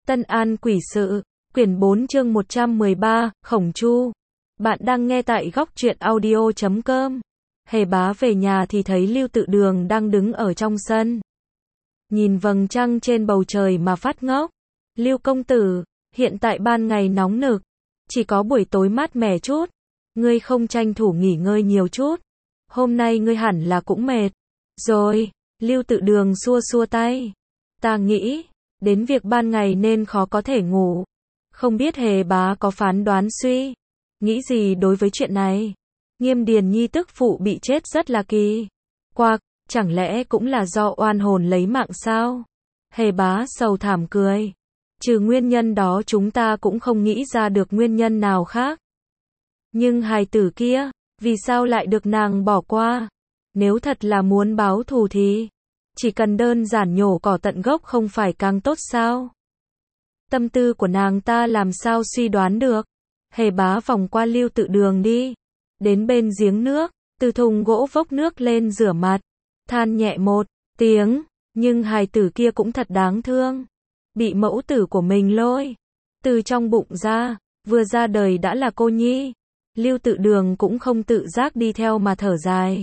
Tân An Quỷ Sự, quyển 4 chương 113, Khổng Chu. Bạn đang nghe tại góc truyện audio.com. Hề Bá về nhà thì thấy Lưu Tự Đường đang đứng ở trong sân. Nhìn vầng trăng trên bầu trời mà phát ngốc. Lưu công tử, hiện tại ban ngày nóng nực, chỉ có buổi tối mát mẻ chút. Ngươi không tranh thủ nghỉ ngơi nhiều chút. Hôm nay ngươi hẳn là cũng mệt. Rồi, Lưu Tự Đường xua xua tay. Ta nghĩ đến việc ban ngày nên khó có thể ngủ. Không biết Hề Bá có phán đoán suy nghĩ gì đối với chuyện này. Nghiêm Điền Nhi tức phụ bị chết rất là kỳ quặc, chẳng lẽ cũng là do oan hồn lấy mạng sao? Hề Bá sầu thảm cười. Trừ nguyên nhân đó chúng ta cũng không nghĩ ra được nguyên nhân nào khác. Nhưng hài tử kia, vì sao lại được nàng bỏ qua? Nếu thật là muốn báo thù thì chỉ cần đơn giản nhổ cỏ tận gốc không phải càng tốt sao? Tâm tư của nàng ta làm sao suy đoán được. Hề Bá vòng qua Lưu Tự Đường đi, đến bên giếng nước, từ thùng gỗ vốc nước lên rửa mặt, than nhẹ một tiếng, nhưng hài tử kia cũng thật đáng thương. Bị mẫu tử của mình lôi từ trong bụng ra, vừa ra đời đã là cô nhi. Lưu Tự Đường cũng không tự giác đi theo mà thở dài.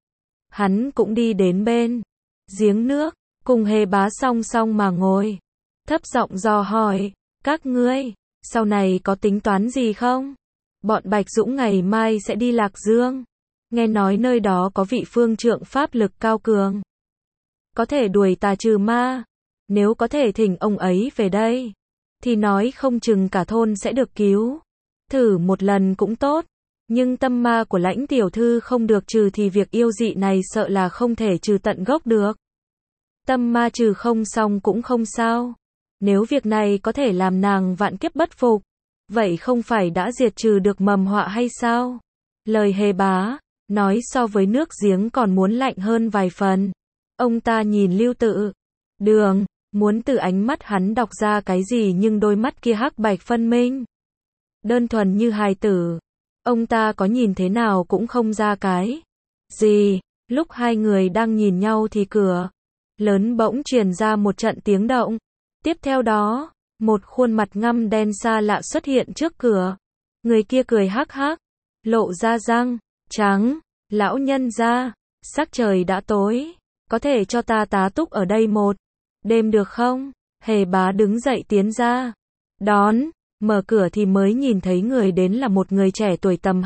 Hắn cũng đi đến bên giếng nước, cùng Hề Bá song song mà ngồi, thấp giọng dò hỏi, các ngươi, sau này có tính toán gì không? Bọn Bạch Dũng ngày mai sẽ đi Lạc Dương. Nghe nói nơi đó có vị phương trượng pháp lực cao cường, có thể đuổi tà trừ ma. Nếu có thể thỉnh ông ấy về đây, thì nói không chừng cả thôn sẽ được cứu. Thử một lần cũng tốt. Nhưng tâm ma của Lãnh tiểu thư không được trừ thì việc yêu dị này sợ là không thể trừ tận gốc được. Tâm ma trừ không xong cũng không sao. Nếu việc này có thể làm nàng vạn kiếp bất phục, vậy không phải đã diệt trừ được mầm họa hay sao? Lời Hề Bá nói so với nước giếng còn muốn lạnh hơn vài phần. Ông ta nhìn Lưu Tự Đường, muốn từ ánh mắt hắn đọc ra cái gì nhưng đôi mắt kia hắc bạch phân minh, đơn thuần như hài tử. Ông ta có nhìn thế nào cũng không ra cái gì. Lúc hai người đang nhìn nhau thì cửa lớn bỗng truyền ra một trận tiếng động. Tiếp theo đó, một khuôn mặt ngăm đen xa lạ xuất hiện trước cửa. Người kia cười hắc hắc, lộ ra răng trắng. Lão nhân gia, sắc trời đã tối, có thể cho ta tá túc ở đây một đêm được không? Hề Bá đứng dậy tiến ra đón. Mở cửa thì mới nhìn thấy người đến là một người trẻ tuổi tầm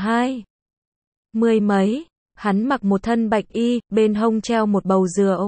20 mấy. Hắn mặc một thân bạch y, bên hông treo một bầu rượu,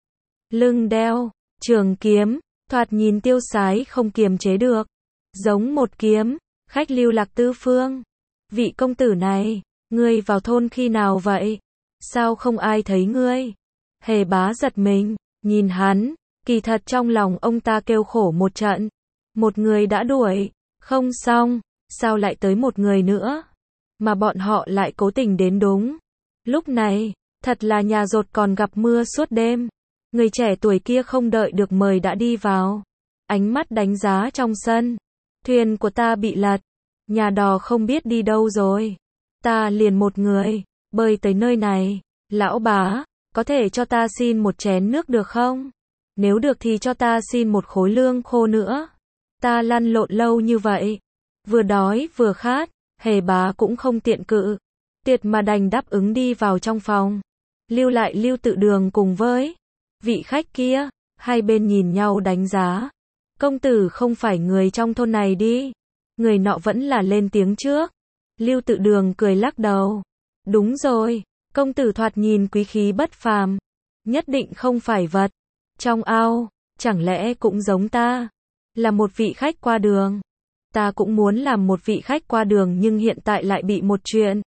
lưng đeo trường kiếm, thoạt nhìn tiêu sái không kiềm chế được, giống một kiếm khách lưu lạc tứ phương. Vị công tử này, ngươi vào thôn khi nào vậy? Sao không ai thấy ngươi? Hề Bá giật mình, nhìn hắn, kỳ thật trong lòng ông ta kêu khổ một trận. Một người đã đuổi không xong, sao lại tới một người nữa? Mà bọn họ lại cố tình đến đúng lúc này, thật là nhà dột còn gặp mưa suốt đêm. Người trẻ tuổi kia không đợi được mời đã đi vào, ánh mắt đánh giá trong sân. Thuyền của ta bị lật, nhà đò không biết đi đâu rồi. Ta liền một người bơi tới nơi này. Lão Bá, có thể cho ta xin một chén nước được không? Nếu được thì cho ta xin một khối lương khô nữa. Ta lăn lộn lâu như vậy, vừa đói vừa khát. Hề Bá cũng không tiện cự tuyệt mà đành đáp ứng đi vào trong phòng, lưu lại Lưu Tự Đường cùng với vị khách kia. Hai bên nhìn nhau đánh giá. Công tử không phải người trong thôn này đi? Người nọ vẫn là lên tiếng trước. Lưu Tự Đường cười lắc đầu. Đúng rồi, công tử thoạt nhìn quý khí bất phàm, nhất định không phải vật trong ao. Chẳng lẽ cũng giống ta, là một vị khách qua đường? Ta cũng muốn làm một vị khách qua đường nhưng hiện tại lại bị một chuyện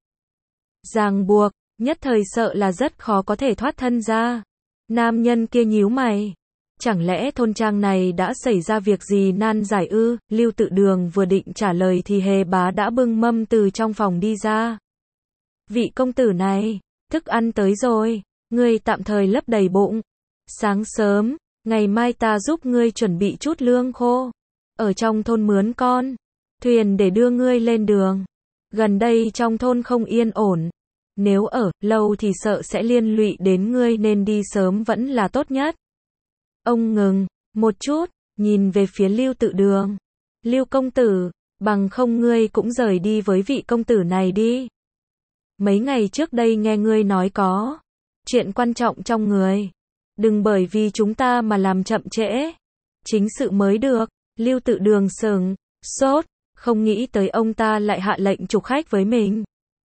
ràng buộc, nhất thời sợ là rất khó có thể thoát thân ra. Nam nhân kia nhíu mày. Chẳng lẽ thôn trang này đã xảy ra việc gì nan giải ư? Lưu Tự Đường vừa định trả lời thì Hề Bá đã bưng mâm từ trong phòng đi ra. Vị công tử này, thức ăn tới rồi, ngươi tạm thời lấp đầy bụng. Sáng sớm, ngày mai ta giúp ngươi chuẩn bị chút lương khô, ở trong thôn mướn con thuyền để đưa ngươi lên đường. Gần đây trong thôn không yên ổn, nếu ở lâu thì sợ sẽ liên lụy đến ngươi nên đi sớm vẫn là tốt nhất. Ông ngừng một chút, nhìn về phía Lưu Tự Đường. Lưu công tử, bằng không ngươi cũng rời đi với vị công tử này đi. Mấy ngày trước đây nghe ngươi nói có chuyện quan trọng trong người. Đừng bởi vì chúng ta mà làm chậm trễ. Chính sự mới được. Lưu Tự Đường sững sốt, không nghĩ tới ông ta lại hạ lệnh trục khách với mình.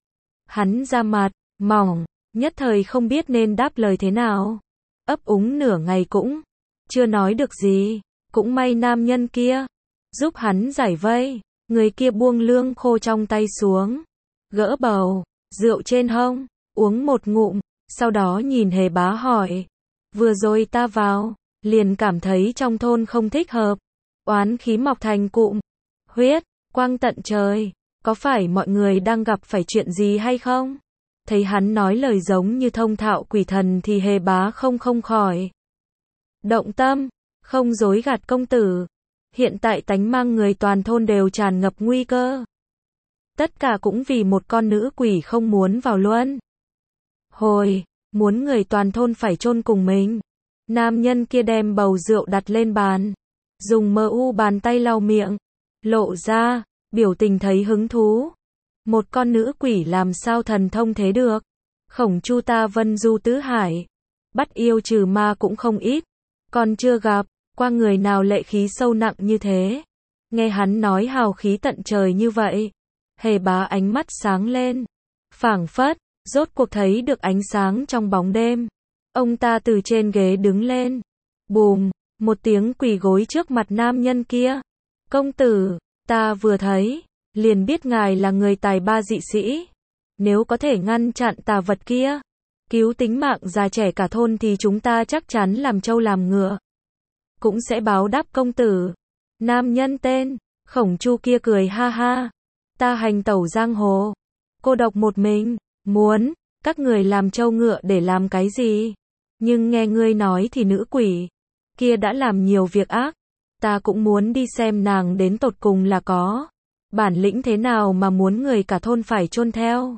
Hắn ra mặt mỏng, nhất thời không biết nên đáp lời thế nào. Ấp úng nửa ngày cũng chưa nói được gì. Cũng may nam nhân kia giúp hắn giải vây. Người kia buông lương khô trong tay xuống, gỡ bầu rượu trên hông, uống một ngụm, sau đó nhìn Hề Bá hỏi. Vừa rồi ta vào, liền cảm thấy trong thôn không thích hợp. Oán khí mọc thành cụm huyết, quang tận trời. Có phải mọi người đang gặp phải chuyện gì hay không? Thấy hắn nói lời giống như thông thạo quỷ thần thì Hề Bá không khỏi động tâm, không dối gạt công tử. Hiện tại tánh mang người toàn thôn đều tràn ngập nguy cơ. Tất cả cũng vì một con nữ quỷ không muốn vào luân hồi, muốn người toàn thôn phải chôn cùng mình. Nam nhân kia đem bầu rượu đặt lên bàn, dùng bàn tay lau miệng, lộ ra biểu tình thấy hứng thú. Một con nữ quỷ làm sao thần thông thế được? Khổng Chu ta vân du tứ hải, bắt yêu trừ ma cũng không ít, còn chưa gặp qua người nào lệ khí sâu nặng như thế. Nghe hắn nói hào khí tận trời như vậy, Hề Bá ánh mắt sáng lên, phảng phất rốt cuộc thấy được ánh sáng trong bóng đêm. Ông ta từ trên ghế đứng lên, bùm, một tiếng quỳ gối trước mặt nam nhân kia. Công tử, ta vừa thấy, liền biết ngài là người tài ba dị sĩ. Nếu có thể ngăn chặn tà vật kia, cứu tính mạng già trẻ cả thôn thì chúng ta chắc chắn làm trâu làm ngựa. Cũng sẽ báo đáp công tử. Nam nhân tên Khổng Chu kia cười ha ha. Ta hành tẩu giang hồ, cô độc một mình, muốn các người làm trâu ngựa để làm cái gì? Nhưng nghe ngươi nói thì nữ quỷ kia đã làm nhiều việc ác. Ta cũng muốn đi xem nàng đến tột cùng là có bản lĩnh thế nào mà muốn người cả thôn phải chôn theo.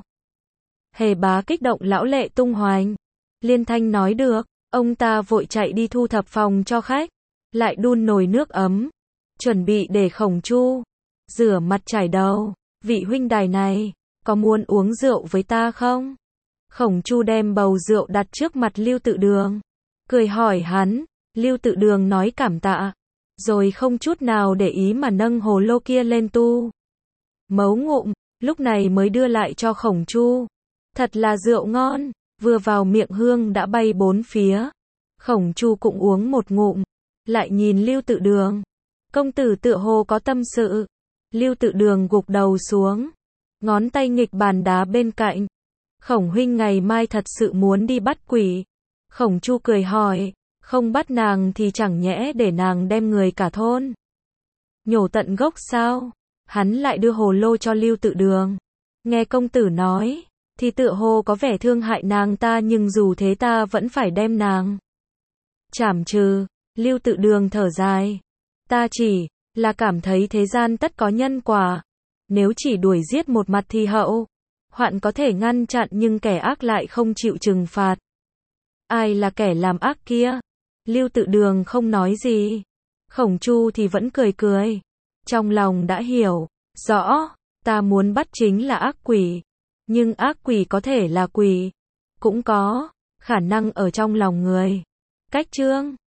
Hề Bá kích động lão lệ tung hoành. Liên thanh nói được, ông ta vội chạy đi thu thập phòng cho khách, lại đun nồi nước ấm, chuẩn bị để Khổng Chu rửa mặt chải đầu. Vị huynh đài này, có muốn uống rượu với ta không? Khổng Chu đem bầu rượu đặt trước mặt Lưu Tự Đường, cười hỏi hắn. Lưu Tự Đường nói cảm tạ, rồi không chút nào để ý mà nâng hồ lô kia lên tu mấu ngụm, lúc này mới đưa lại cho Khổng Chu. Thật là rượu ngon, vừa vào miệng hương đã bay bốn phía. Khổng Chu cũng uống một ngụm, lại nhìn Lưu Tự Đường. Công tử tựa hồ có tâm sự. Lưu Tự Đường gục đầu xuống, ngón tay nghịch bàn đá bên cạnh. Khổng huynh ngày mai thật sự muốn đi bắt quỷ? Khổng Chu cười hỏi, không bắt nàng thì chẳng nhẽ để nàng đem người cả thôn nhổ tận gốc sao? Hắn lại đưa hồ lô cho Lưu Tự Đường. Nghe công tử nói, thì tựa hồ có vẻ thương hại nàng ta, nhưng dù thế ta vẫn phải đem nàng trảm trừ. Lưu Tự Đường thở dài. Ta chỉ là cảm thấy thế gian tất có nhân quả. Nếu chỉ đuổi giết một mặt thì hậu hoạn có thể ngăn chặn, nhưng kẻ ác lại không chịu trừng phạt. Ai là kẻ làm ác kia? Lưu Tự Đường không nói gì. Khổng Chu thì vẫn cười cười. Trong lòng đã hiểu rõ, ta muốn bắt chính là ác quỷ. Nhưng ác quỷ có thể là quỷ, cũng có khả năng ở trong lòng người. Cách chương